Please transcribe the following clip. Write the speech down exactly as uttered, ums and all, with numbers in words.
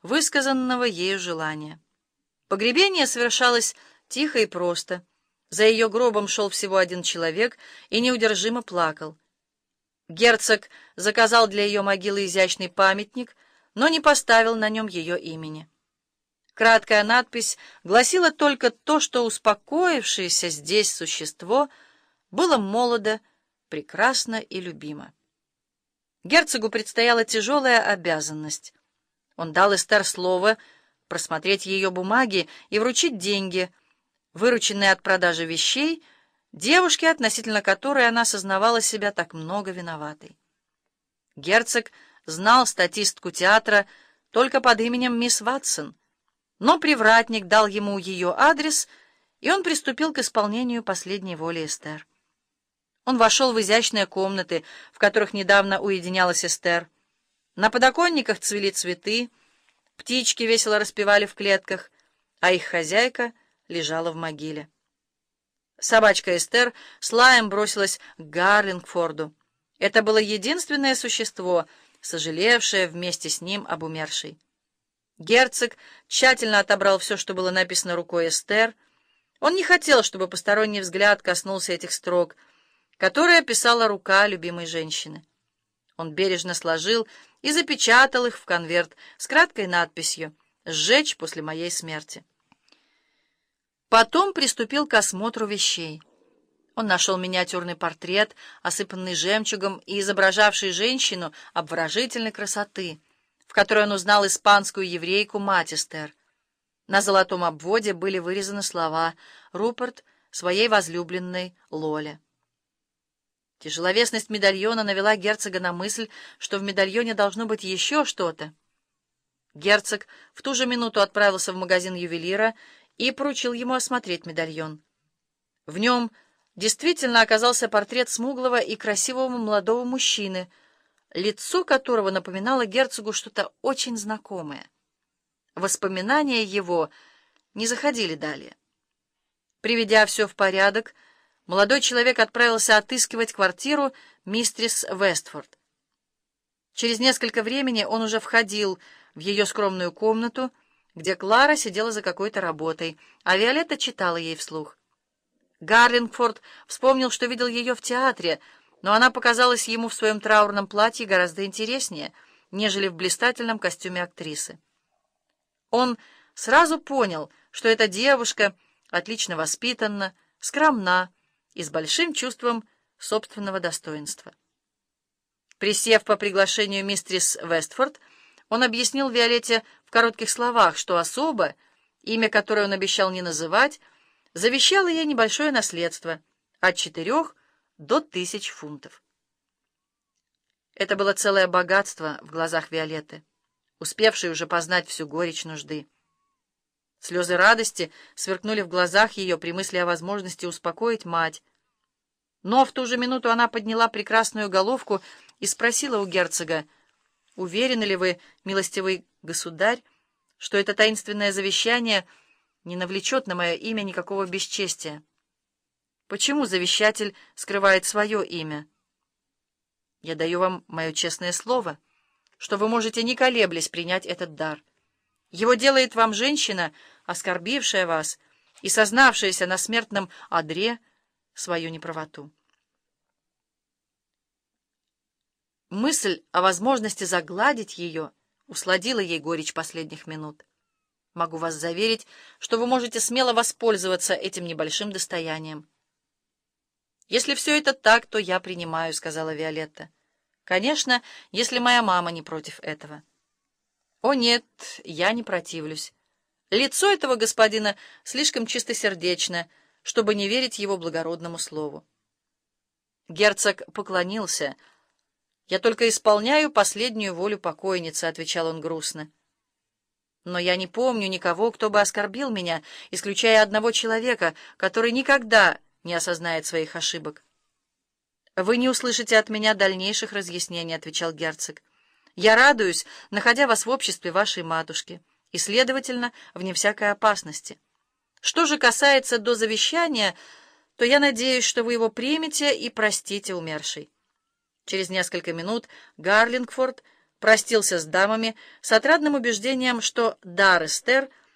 высказанного ею желания. Погребение совершалось тихо и просто. За ее гробом шел всего один человек и неудержимо плакал. Герцог заказал для ее могилы изящный памятник, но не поставил на нем ее имени. Краткая надпись гласила только то, что успокоившееся здесь существо было молодо, прекрасно и любимо. Герцогу предстояла тяжелая обязанность. Он дал Эстер слово просмотреть ее бумаги и вручить деньги, вырученные от продажи вещей, девушке, относительно которой она сознавала себя так много виноватой. Герцог знал статистку театра только под именем мисс Ватсон, но привратник дал ему ее адрес, и он приступил к исполнению последней воли Эстер. Он вошел в изящные комнаты, в которых недавно уединялась Эстер. На подоконниках цвели цветы, птички весело распевали в клетках, а их хозяйка лежала в могиле. Собачка Эстер с лаем бросилась к Гарлингфорду. Это было единственное существо, сожалевшее вместе с ним об умершей. Герцог тщательно отобрал все, что было написано рукой Эстер. Он не хотел, чтобы посторонний взгляд коснулся этих строк, которые писала рука любимой женщины. Он бережно сложил и запечатал их в конверт с краткой надписью «Сжечь после моей смерти». Потом приступил к осмотру вещей. Он нашел миниатюрный портрет, осыпанный жемчугом и изображавший женщину обворожительной красоты, в которой он узнал испанскую еврейку мать Эстер. На золотом обводе были вырезаны слова «Руперт своей возлюбленной Лоле». Тяжеловесность медальона навела герцога на мысль, что в медальоне должно быть еще что-то. Герцог в ту же минуту отправился в магазин ювелира и поручил ему осмотреть медальон. В нем действительно оказался портрет смуглого и красивого молодого мужчины, лицо которого напоминало герцогу что-то очень знакомое. Воспоминания его не заходили далее. Приведя все в порядок, молодой человек отправился отыскивать квартиру мистерис Вестфорд. Через несколько времени он уже входил в ее скромную комнату, где Клара сидела за какой-то работой, а Виолетта читала ей вслух. Гарлингфорд вспомнил, что видел ее в театре, но она показалась ему в своем траурном платье гораздо интереснее, нежели в блистательном костюме актрисы. Он сразу понял, что эта девушка отлично воспитана, скромна и с большим чувством собственного достоинства. Присев по приглашению мистерис Вестфорд, он объяснил Виолетте в коротких словах, что особа, имя которое он обещал не называть, завещала ей небольшое наследство от четырех до тысяч фунтов. Это было целое богатство в глазах Виолетты, успевшей уже познать всю горечь нужды. Слезы радости сверкнули в глазах ее при мысли о возможности успокоить мать. Но в ту же минуту она подняла прекрасную головку и спросила у герцога: «Уверены ли вы, милостивый государь, что это таинственное завещание не навлечет на мое имя никакого бесчестия? Почему завещатель скрывает свое имя? Я даю вам мое честное слово, что вы можете, не колеблясь, принять этот дар. Его делает вам женщина, оскорбившая вас и сознавшаяся на смертном одре свою неправоту». Мысль о возможности загладить ее усладила ей горечь последних минут. «Могу вас заверить, что вы можете смело воспользоваться этим небольшим достоянием». «Если все это так, то я принимаю», — сказала Виолетта. «Конечно, если моя мама не против этого». «О нет, я не противлюсь. Лицо этого господина слишком чистосердечно, чтобы не верить его благородному слову». Герцог поклонился. «Я только исполняю последнюю волю покойницы», — отвечал он грустно. «Но я не помню никого, кто бы оскорбил меня, исключая одного человека, который никогда не осознает своих ошибок». «Вы не услышите от меня дальнейших разъяснений», — отвечал герцог. «Я радуюсь, находя вас в обществе вашей матушки, и, следовательно, вне всякой опасности. Что же касается до завещания, то я надеюсь, что вы его примете и простите умершей». Через несколько минут Гарлингфорд простился с дамами с отрадным убеждением, что дар Эстер